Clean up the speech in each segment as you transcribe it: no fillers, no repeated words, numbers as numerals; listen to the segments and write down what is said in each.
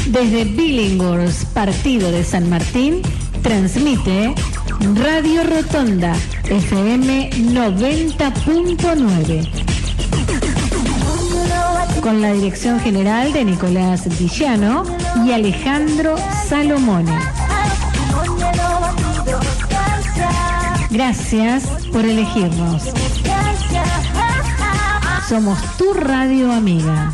Desde Billinghurst, partido de San Martín, transmite Radio Rotonda, FM 90.9. Con la dirección general de Nicolás Villano y Alejandro Salomone. Gracias por elegirnos. Somos tu radio amiga.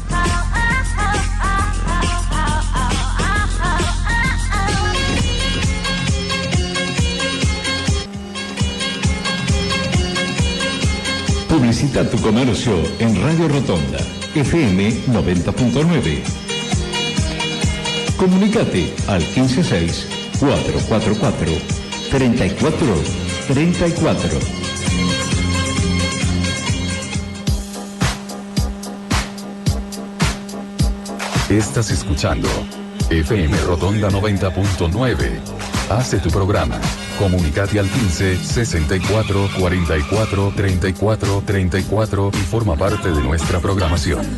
Publicita tu comercio en Radio Rotonda, FM 90.9. Comunicate al 156-444-3434. Estás escuchando FM Rotonda 90.9. Hace tu programa. Comunicate al 15-64-44-34-34 y forma parte de nuestra programación.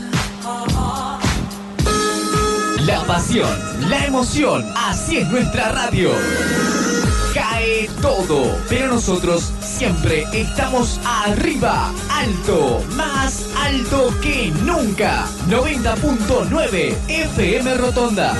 La pasión, la emoción, así es nuestra radio. Cae todo, pero nosotros siempre estamos arriba, alto, más alto que nunca. 90.9 FM Rotonda.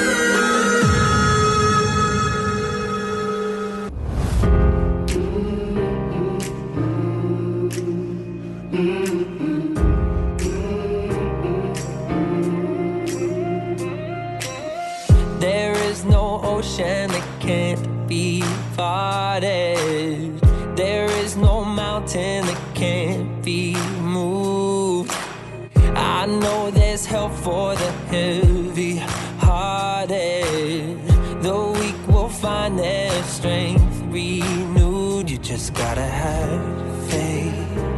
That can't be parted. There is no mountain that can't be moved. I know there's help for the heavy hearted. The weak will find their strength renewed. You just gotta have faith.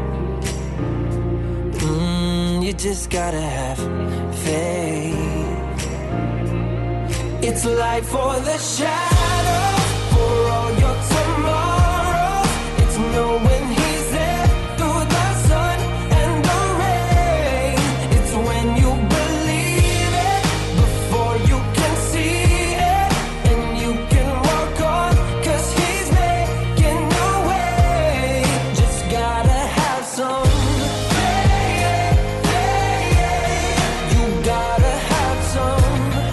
You just gotta have faith. It's light for the shadow, for all your tomorrows. It's knowing he's there through the sun and the rain. It's when you believe it before you can see it, and you can walk on, 'cause he's making a way. Just gotta have some faith. You gotta have some.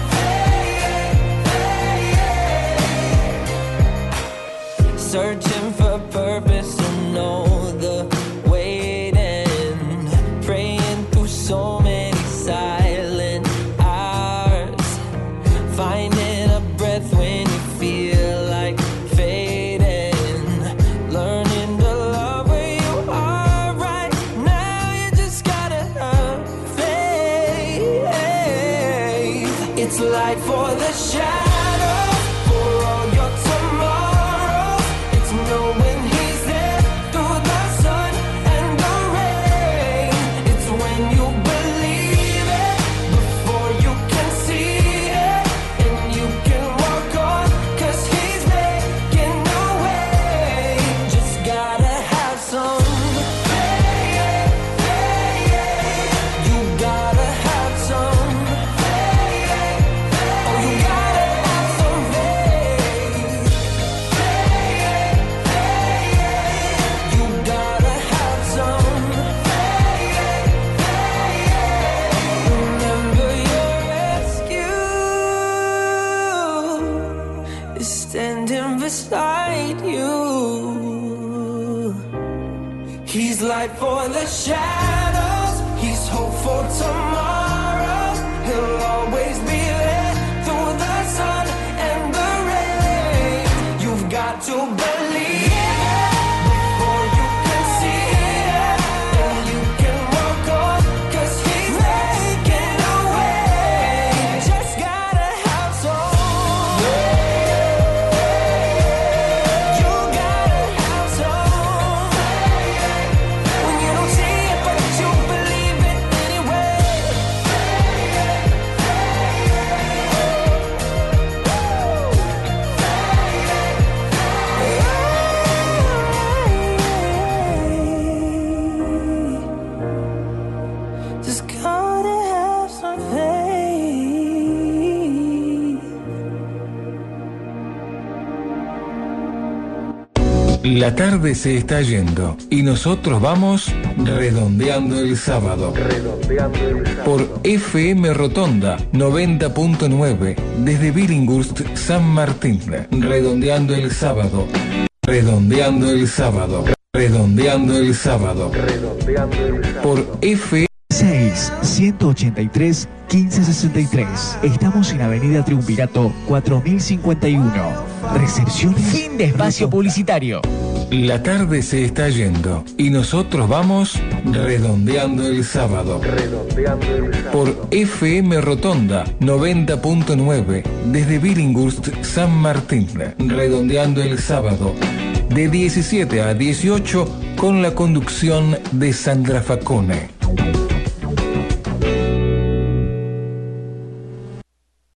Searching for purpose and know the waiting, praying through so many silent hours, finding a breath when you feel like fading, learning to love where you are right now. You just gotta have faith. It's light for the shadow, for all your tomorrow. Knowing he's there through the sun and the rain. It's when you believe it before you can see it, and you can walk on, 'cause he's making a way. Just gotta have some faith. You gotta have some faith. Oh, you gotta have some faith. You gotta have some faith. Remember your rescue is standing beside you. He's light for the shadows. He's hope for tomorrow. He'll always be there through the sun and the rain. You've got to believe it before you can see it, and you can walk on, 'cause he's making a way. Just gotta have some. You gotta have some. When you don't see it, but you believe it anyway. Just gotta have some faith. La tarde se está yendo y nosotros vamos redondeando el sábado. Por FM Rotonda 90.9 desde Billinghurst, San Martín. Redondeando el sábado. Redondeando el sábado. Redondeando el sábado. Por FM 183 1563. Estamos en Avenida Triunvirato 4051. Recepciones. Fin de espacio publicitario. La tarde se está yendo y nosotros vamos redondeando el sábado. Por FM Rotonda 90.9 desde Billinghurst, San Martín. Redondeando el sábado de 17 a 18 con la conducción de Sandra Facone.